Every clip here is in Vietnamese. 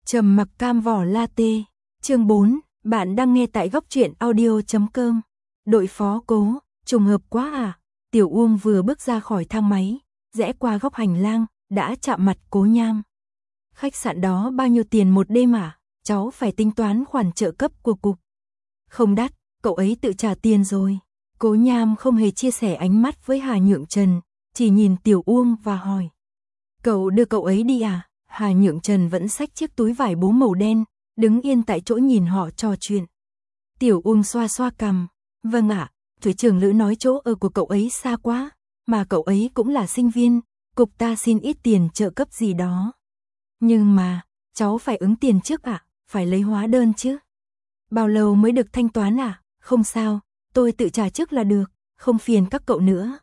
Trầm mặc cam vỏ latte. Chương 4, bạn đang nghe tại góc truyện audio.com. Đội phó Cố, trùng hợp quá à. Tiểu Uông vừa bước ra khỏi thang máy, rẽ qua góc hành lang, đã chạm mặt Cố Nham. Khách sạn đó bao nhiêu tiền một đêm à? Cháu phải tính toán khoản trợ cấp của cục. Không đắt, cậu ấy tự trả tiền rồi. Cố Nham không hề chia sẻ ánh mắt với Hà Nhượng Trần, chỉ nhìn Tiểu Uông và hỏi. Cậu đưa cậu ấy đi à? Hà Nhượng Trần vẫn xách chiếc túi vải bố màu đen, đứng yên tại chỗ nhìn họ trò chuyện. Tiểu Uông xoa xoa cằm. Vâng ạ, Thủy trưởng Lữ nói chỗ ở của cậu ấy xa quá, mà cậu ấy cũng là sinh viên, cục ta xin ít tiền trợ cấp gì đó. Nhưng mà, cháu phải ứng tiền trước ạ, phải lấy hóa đơn chứ. Bao lâu mới được thanh toán à? Không sao, tôi tự trả trước là được, không phiền các cậu nữa.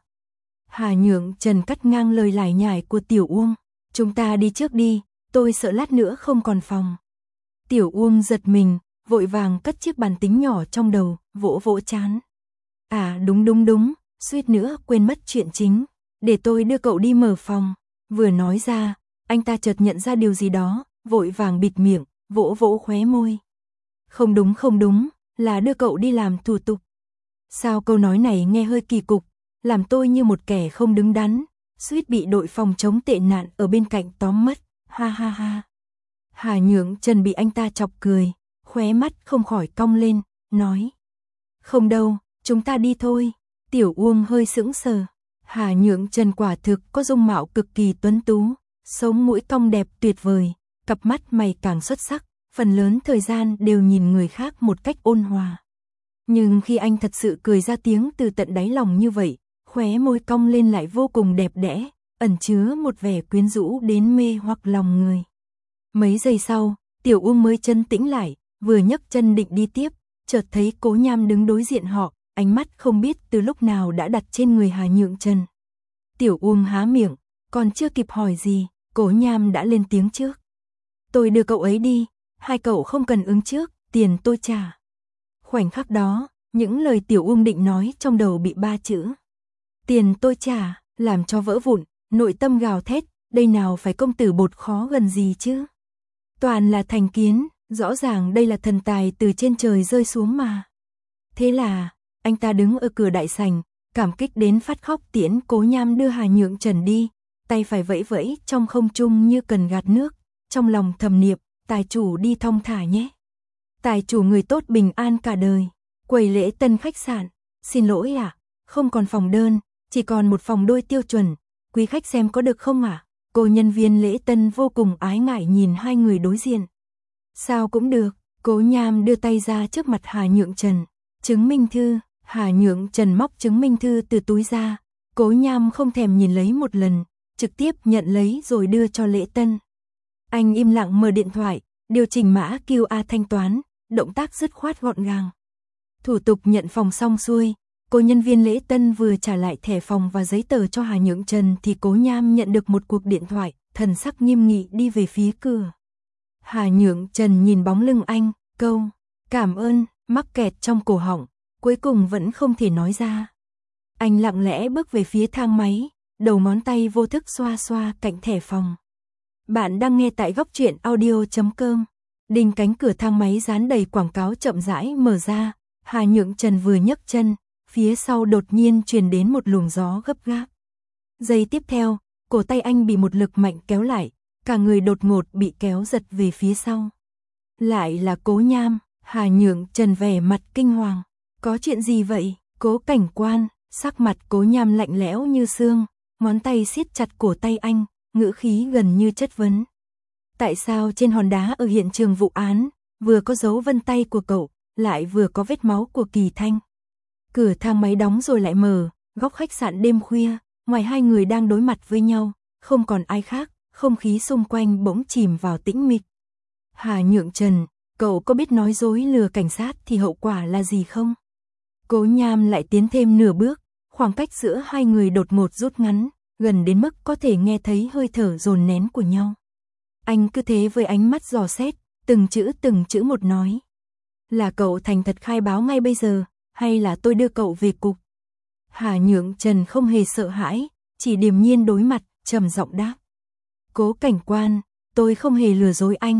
Hà Nhượng Trần cắt ngang lời lải nhải của Tiểu Uông. Chúng ta đi trước đi, tôi sợ lát nữa không còn phòng. Tiểu Uông giật mình, vội vàng cất chiếc bàn tính nhỏ trong đầu, vỗ vỗ trán. À đúng, suýt nữa quên mất chuyện chính. Để tôi đưa cậu đi mở phòng. Vừa nói ra, anh ta chợt nhận ra điều gì đó, vội vàng bịt miệng, vỗ vỗ khóe môi. Không đúng, là đưa cậu đi làm thủ tục. Sao câu nói này nghe hơi kỳ cục, làm tôi như một kẻ không đứng đắn, suýt bị đội phòng chống tệ nạn ở bên cạnh tóm mất, ha ha ha. Hà Nhượng Trần bị anh ta chọc cười, khóe mắt không khỏi cong lên, nói. Không đâu, chúng ta đi thôi. Tiểu Uông hơi sững sờ. Hà Nhượng Trần quả thực có dung mạo cực kỳ tuấn tú, sống mũi cong đẹp tuyệt vời, cặp mắt mày càng xuất sắc, phần lớn thời gian đều nhìn người khác một cách ôn hòa. Nhưng khi anh thật sự cười ra tiếng từ tận đáy lòng như vậy, khóe môi cong lên lại vô cùng đẹp đẽ, ẩn chứa một vẻ quyến rũ đến mê hoặc lòng người. Mấy giây sau, Tiểu Uông mới trấn tĩnh lại, vừa nhấc chân định đi tiếp, chợt thấy Cố Nham đứng đối diện họ, ánh mắt không biết từ lúc nào đã đặt trên người Hà Nhượng Trần. Tiểu Uông há miệng, còn chưa kịp hỏi gì, Cố Nham đã lên tiếng trước. Tôi đưa cậu ấy đi, hai cậu không cần ứng trước, tiền tôi trả. Khoảnh khắc đó, những lời Tiểu Uông định nói trong đầu bị ba chữ. Tiền tôi trả, làm cho vỡ vụn, nội tâm gào thét, đây nào phải công tử bột khó gần gì chứ. Toàn là thành kiến, rõ ràng đây là thần tài từ trên trời rơi xuống mà. Thế là, anh ta đứng ở cửa đại sảnh, cảm kích đến phát khóc tiễn Cố Nham đưa Hà Nhượng Trần đi, tay phải vẫy vẫy trong không trung như cần gạt nước, trong lòng thầm niệm, tài chủ đi thong thả nhé. Tài chủ người tốt bình an cả đời. Quầy lễ tân khách sạn, xin lỗi ạ, không còn phòng đơn, chỉ còn một phòng đôi tiêu chuẩn, quý khách xem có được không ạ? Cô nhân viên lễ tân vô cùng ái ngại nhìn hai người đối diện. Sao cũng được, Cố Nham đưa tay ra trước mặt Hà Nhượng Trần. Chứng minh thư, Hà Nhượng Trần móc chứng minh thư từ túi ra, Cố Nham không thèm nhìn lấy một lần, trực tiếp nhận lấy rồi đưa cho lễ tân. Anh im lặng mở điện thoại, điều chỉnh mã QR thanh toán, động tác dứt khoát gọn gàng. Thủ tục nhận phòng xong xuôi, cô nhân viên lễ tân vừa trả lại thẻ phòng và giấy tờ cho Hà Nhượng Trần thì Cố Nham nhận được một cuộc điện thoại, thần sắc nghiêm nghị đi về phía cửa. Hà Nhượng Trần nhìn bóng lưng anh, câu cảm ơn mắc kẹt trong cổ họng, cuối cùng vẫn không thể nói ra. Anh lặng lẽ bước về phía thang máy, đầu ngón tay vô thức xoa xoa cạnh thẻ phòng. Bạn đang nghe tại góc truyện audio.com. Đinh cánh cửa thang máy dán đầy quảng cáo chậm rãi mở ra, Hà Nhượng Trần vừa nhấc chân, phía sau đột nhiên truyền đến một luồng gió gấp gáp. Giây tiếp theo, cổ tay anh bị một lực mạnh kéo lại, cả người đột ngột bị kéo giật về phía sau. Lại là Cố Nham. Hà Nhượng Trần vẻ mặt kinh hoàng. Có chuyện gì vậy? Cố cảnh quan, sắc mặt Cố Nham lạnh lẽo như xương, ngón tay siết chặt cổ tay anh, ngữ khí gần như chất vấn. Tại sao trên hòn đá ở hiện trường vụ án, vừa có dấu vân tay của cậu, lại vừa có vết máu của Kỳ Thanh? Cửa thang máy đóng rồi lại mở, góc khách sạn đêm khuya, ngoài hai người đang đối mặt với nhau, không còn ai khác, không khí xung quanh bỗng chìm vào tĩnh mịch. Hà Nhượng Trần, cậu có biết nói dối lừa cảnh sát thì hậu quả là gì không? Cố Nham lại tiến thêm nửa bước, khoảng cách giữa hai người đột ngột rút ngắn, gần đến mức có thể nghe thấy hơi thở dồn nén của nhau. Anh cứ thế với ánh mắt dò xét, từng chữ một nói. Là cậu thành thật khai báo ngay bây giờ, hay là tôi đưa cậu về cục? Hà Nhượng Trần không hề sợ hãi, chỉ điềm nhiên đối mặt, trầm giọng đáp. Cố cảnh quan, tôi không hề lừa dối anh,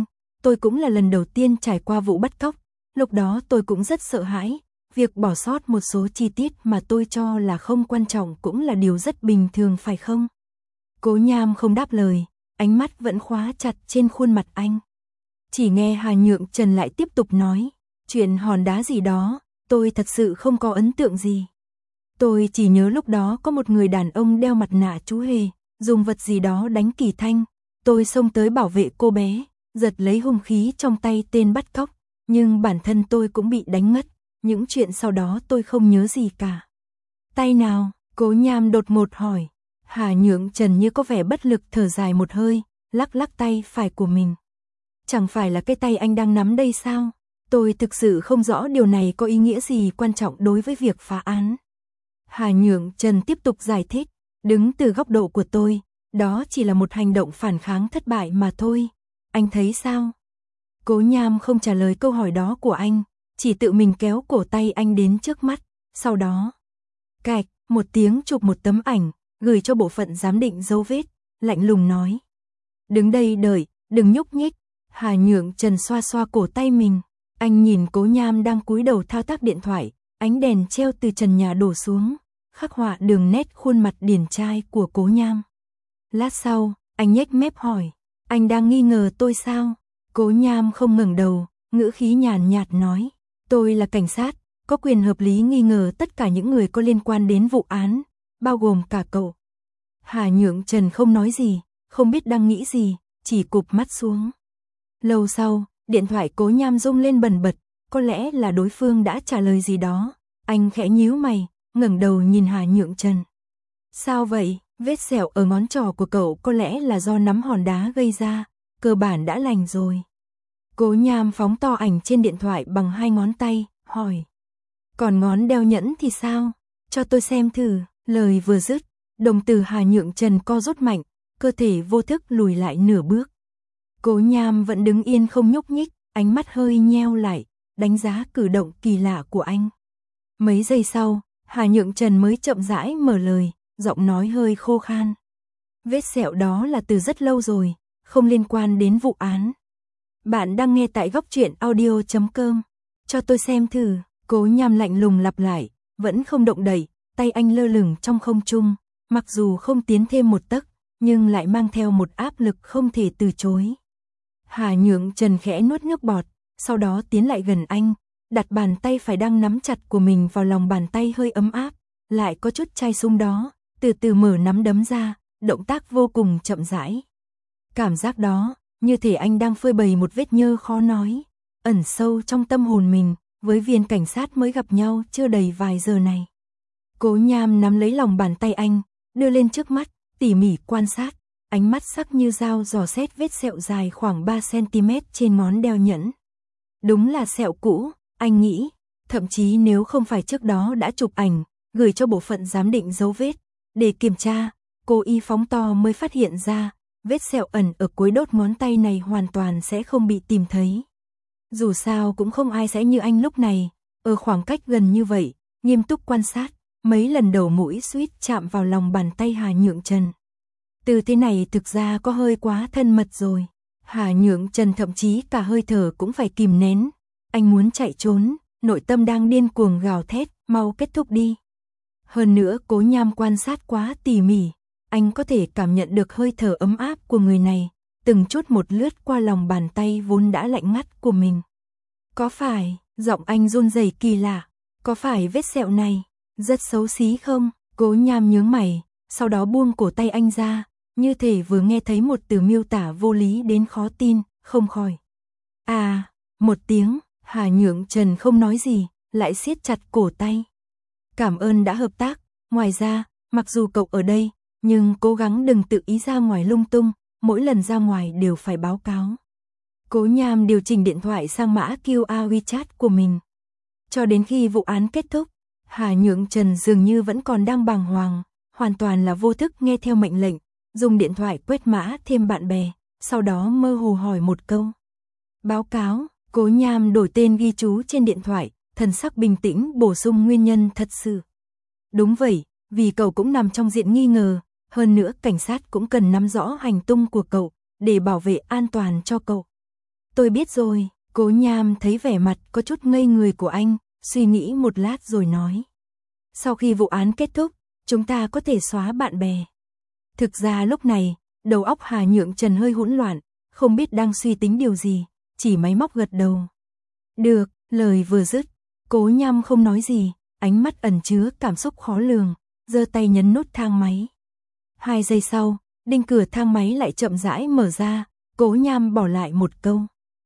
tôi cũng là lần đầu tiên trải qua vụ bắt cóc, lúc đó tôi cũng rất sợ hãi, việc bỏ sót một số chi tiết mà tôi cho là không quan trọng cũng là điều rất bình thường phải không? Cố Nham không đáp lời, ánh mắt vẫn khóa chặt trên khuôn mặt anh. Chỉ nghe Hà Nhượng Trần lại tiếp tục nói, chuyện hòn đá gì đó, tôi thật sự không có ấn tượng gì. Tôi chỉ nhớ lúc đó có một người đàn ông đeo mặt nạ chú hề, dùng vật gì đó đánh Kỳ Thanh. Tôi xông tới bảo vệ cô bé, giật lấy hung khí trong tay tên bắt cóc, nhưng bản thân tôi cũng bị đánh ngất. Những chuyện sau đó tôi không nhớ gì cả. Tay nào? Cố Nham đột ngột hỏi. Hà Nhượng Trần như có vẻ bất lực thở dài một hơi, lắc lắc tay phải của mình. Chẳng phải là cái tay anh đang nắm đây sao? Tôi thực sự không rõ điều này có ý nghĩa gì quan trọng đối với việc phá án. Hà Nhượng Trần tiếp tục giải thích, đứng từ góc độ của tôi, đó chỉ là một hành động phản kháng thất bại mà thôi. Anh thấy sao? Cố Nham không trả lời câu hỏi đó của anh, chỉ tự mình kéo cổ tay anh đến trước mắt, sau đó cạch, một tiếng chụp một tấm ảnh, gửi cho bộ phận giám định dấu vết, lạnh lùng nói. Đứng đây đợi, đừng nhúc nhích. Hà Nhượng Trần xoa xoa cổ tay mình, anh nhìn Cố Nham đang cúi đầu thao tác điện thoại, ánh đèn treo từ trần nhà đổ xuống, khắc họa đường nét khuôn mặt điển trai của Cố Nham. Lát sau, anh nhếch mép hỏi, anh đang nghi ngờ tôi sao? Cố Nham không ngẩng đầu, ngữ khí nhàn nhạt nói, tôi là cảnh sát, có quyền hợp lý nghi ngờ tất cả những người có liên quan đến vụ án, bao gồm cả cậu. Hà Nhượng Trần không nói gì, không biết đang nghĩ gì, chỉ cụp mắt xuống. Lâu sau, điện thoại Cố Nham rung lên bần bật, có lẽ là đối phương đã trả lời gì đó. Anh khẽ nhíu mày, ngẩng đầu nhìn Hà Nhượng Trần. Sao vậy? Vết sẹo ở ngón trỏ của cậu có lẽ là do nắm hòn đá gây ra, cơ bản đã lành rồi. Cố Nham phóng to ảnh trên điện thoại bằng 2 ngón tay, hỏi. Còn ngón đeo nhẫn thì sao? Cho tôi xem thử. Lời vừa dứt, đồng tử Hà Nhượng Trần co rút mạnh, cơ thể vô thức lùi lại nửa bước. Cố Nham vẫn đứng yên không nhúc nhích, ánh mắt hơi nheo lại, đánh giá cử động kỳ lạ của anh. Mấy giây sau, Hà Nhượng Trần mới chậm rãi mở lời, giọng nói hơi khô khan. Vết sẹo đó là từ rất lâu rồi, không liên quan đến vụ án. Bạn đang nghe tại góc truyện audio.com. Cho tôi xem thử. Cố Nham lạnh lùng lặp lại, vẫn không động đậy, tay anh lơ lửng trong không trung, mặc dù không tiến thêm một tấc, nhưng lại mang theo một áp lực không thể từ chối. Hà Nhượng Trần khẽ nuốt nước bọt, sau đó tiến lại gần anh, đặt bàn tay phải đang nắm chặt của mình vào lòng bàn tay hơi ấm áp, lại có chút chai súng đó, từ từ mở nắm đấm ra, động tác vô cùng chậm rãi. Cảm giác đó, như thể anh đang phơi bày một vết nhơ khó nói, ẩn sâu trong tâm hồn mình, với viên cảnh sát mới gặp nhau chưa đầy vài giờ này. Cố Nham nắm lấy lòng bàn tay anh, đưa lên trước mắt, tỉ mỉ quan sát, ánh mắt sắc như dao dò xét vết sẹo dài khoảng 3 cm trên ngón đeo nhẫn. Đúng là sẹo cũ, anh nghĩ, thậm chí nếu không phải trước đó đã chụp ảnh, gửi cho bộ phận giám định dấu vết, để kiểm tra, cố ý phóng to mới phát hiện ra, vết sẹo ẩn ở cuối đốt ngón tay này hoàn toàn sẽ không bị tìm thấy. Dù sao cũng không ai sẽ như anh lúc này, ở khoảng cách gần như vậy, nghiêm túc quan sát, mấy lần đầu mũi suýt chạm vào lòng bàn tay Hà Nhượng Trần. Từ thế này thực ra có hơi quá thân mật rồi. Hà Nhượng Trần thậm chí cả hơi thở cũng phải kìm nén. Anh muốn chạy trốn, nội tâm đang điên cuồng gào thét, mau kết thúc đi. Hơn nữa Cố Nham quan sát quá tỉ mỉ, anh có thể cảm nhận được hơi thở ấm áp của người này, từng chút một lướt qua lòng bàn tay vốn đã lạnh ngắt của mình. Có phải, giọng anh run rẩy kỳ lạ, có phải vết sẹo này rất xấu xí không? Cố Nham nhướng mày, sau đó buông cổ tay anh ra, như thể vừa nghe thấy một từ miêu tả vô lý đến khó tin, không khỏi. À, một tiếng, Hà Nhượng Trần không nói gì, lại siết chặt cổ tay. Cảm ơn đã hợp tác, ngoài ra, mặc dù cậu ở đây, nhưng cố gắng đừng tự ý ra ngoài lung tung, mỗi lần ra ngoài đều phải báo cáo. Cố Nham điều chỉnh điện thoại sang mã QR WeChat của mình. Cho đến khi vụ án kết thúc, Hà Nhượng Trần dường như vẫn còn đang bàng hoàng, hoàn toàn là vô thức nghe theo mệnh lệnh, dùng điện thoại quét mã thêm bạn bè, sau đó mơ hồ hỏi một câu. Báo cáo, Cố Nham đổi tên ghi chú trên điện thoại, thần sắc bình tĩnh bổ sung nguyên nhân thật sự. Đúng vậy, vì cậu cũng nằm trong diện nghi ngờ, hơn nữa cảnh sát cũng cần nắm rõ hành tung của cậu, để bảo vệ an toàn cho cậu. Tôi biết rồi, Cố Nham thấy vẻ mặt có chút ngây người của anh, suy nghĩ một lát rồi nói. Sau khi vụ án kết thúc, chúng ta có thể xóa bạn bè. Thực ra lúc này, đầu óc Hà Nhượng Trần hơi hỗn loạn, không biết đang suy tính điều gì, chỉ máy móc gật đầu. Được, lời vừa dứt, Cố Nham không nói gì, ánh mắt ẩn chứa cảm xúc khó lường, giơ tay nhấn nút thang máy. 2 giây sau, đinh cửa thang máy lại chậm rãi mở ra, Cố Nham bỏ lại một câu.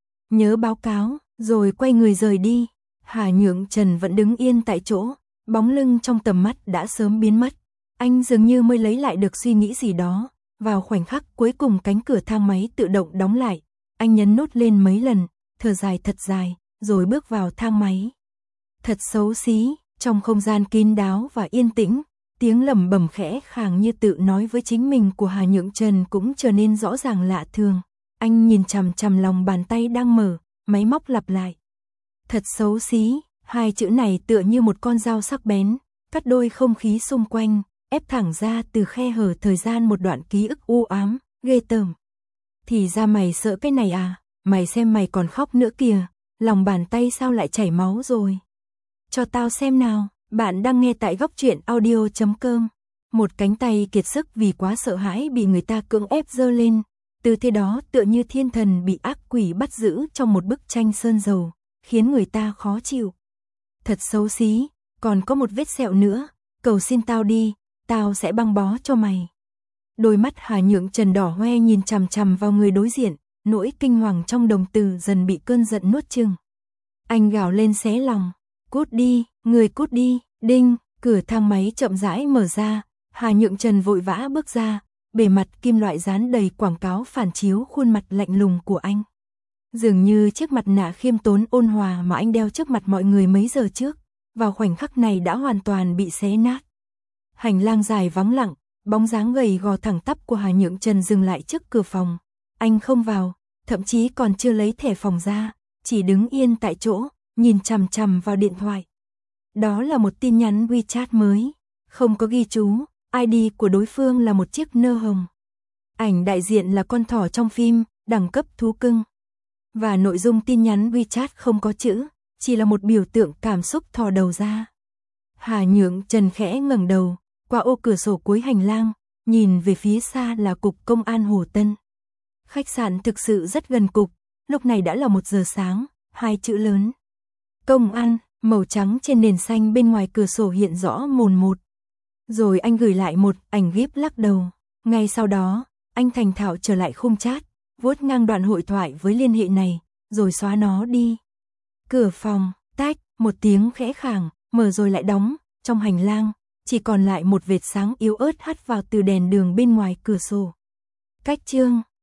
Nhớ báo cáo, rồi quay người rời đi. Hà Nhượng Trần vẫn đứng yên tại chỗ, bóng lưng trong tầm mắt đã sớm biến mất. Anh dường như mới lấy lại được suy nghĩ gì đó. Vào khoảnh khắc cuối cùng cánh cửa thang máy tự động đóng lại. Anh nhấn nút lên mấy lần, thở dài thật dài, rồi bước vào thang máy. Thật xấu xí, trong không gian kín đáo và yên tĩnh, tiếng lẩm bẩm khẽ khàng như tự nói với chính mình của Hà Nhượng Trần cũng trở nên rõ ràng lạ thường. Anh nhìn chằm chằm lòng bàn tay đang mở, máy móc lặp lại. Thật xấu xí, 2 chữ này tựa như một con dao sắc bén, cắt đôi không khí xung quanh, ép thẳng ra từ khe hở thời gian một đoạn ký ức u ám, ghê tởm. Thì ra mày sợ cái này à, mày xem mày còn khóc nữa kìa, lòng bàn tay sao lại chảy máu rồi. Cho tao xem nào, bạn đang nghe tại góc truyện audio.com. Một cánh tay kiệt sức vì quá sợ hãi bị người ta cưỡng ép giơ lên. Tư thế đó tựa như thiên thần bị ác quỷ bắt giữ trong một bức tranh sơn dầu, khiến người ta khó chịu. Thật xấu xí, còn có một vết sẹo nữa, cầu xin tao đi, tao sẽ băng bó cho mày. Đôi mắt Hà Nhượng Trần đỏ hoe nhìn chằm chằm vào người đối diện, nỗi kinh hoàng trong đồng tử dần bị cơn giận nuốt chửng. Anh gào lên xé lòng, cút đi, người cút đi, đinh, cửa thang máy chậm rãi mở ra, Hà Nhượng Trần vội vã bước ra. Bề mặt kim loại dán đầy quảng cáo phản chiếu khuôn mặt lạnh lùng của anh. Dường như chiếc mặt nạ khiêm tốn ôn hòa mà anh đeo trước mặt mọi người mấy giờ trước, vào khoảnh khắc này đã hoàn toàn bị xé nát. Hành lang dài vắng lặng, bóng dáng gầy gò thẳng tắp của Hà Nhượng Trần dừng lại trước cửa phòng. Anh không vào, thậm chí còn chưa lấy thẻ phòng ra, chỉ đứng yên tại chỗ, nhìn chằm chằm vào điện thoại. Đó là một tin nhắn WeChat mới, không có ghi chú. ID của đối phương là một chiếc nơ hồng. Ảnh đại diện là con thỏ trong phim, đẳng cấp thú cưng. Và nội dung tin nhắn WeChat không có chữ, chỉ là một biểu tượng cảm xúc thò đầu ra. Hà Nhượng Trần khẽ ngẩng đầu, qua ô cửa sổ cuối hành lang, nhìn về phía xa là cục công an Hồ Tân. Khách sạn thực sự rất gần cục, lúc này đã là 1 giờ sáng, 2 chữ lớn. Công an, màu trắng trên nền xanh bên ngoài cửa sổ hiện rõ mồn một. Rồi anh gửi lại một ảnh gif lắc đầu. Ngay sau đó, anh thành thạo trở lại khung chat, vuốt ngang đoạn hội thoại với liên hệ này, rồi xóa nó đi. Cửa phòng, tách, một tiếng khẽ khàng, mở rồi lại đóng, trong hành lang, chỉ còn lại một vệt sáng yếu ớt hắt vào từ đèn đường bên ngoài cửa sổ. Cách chương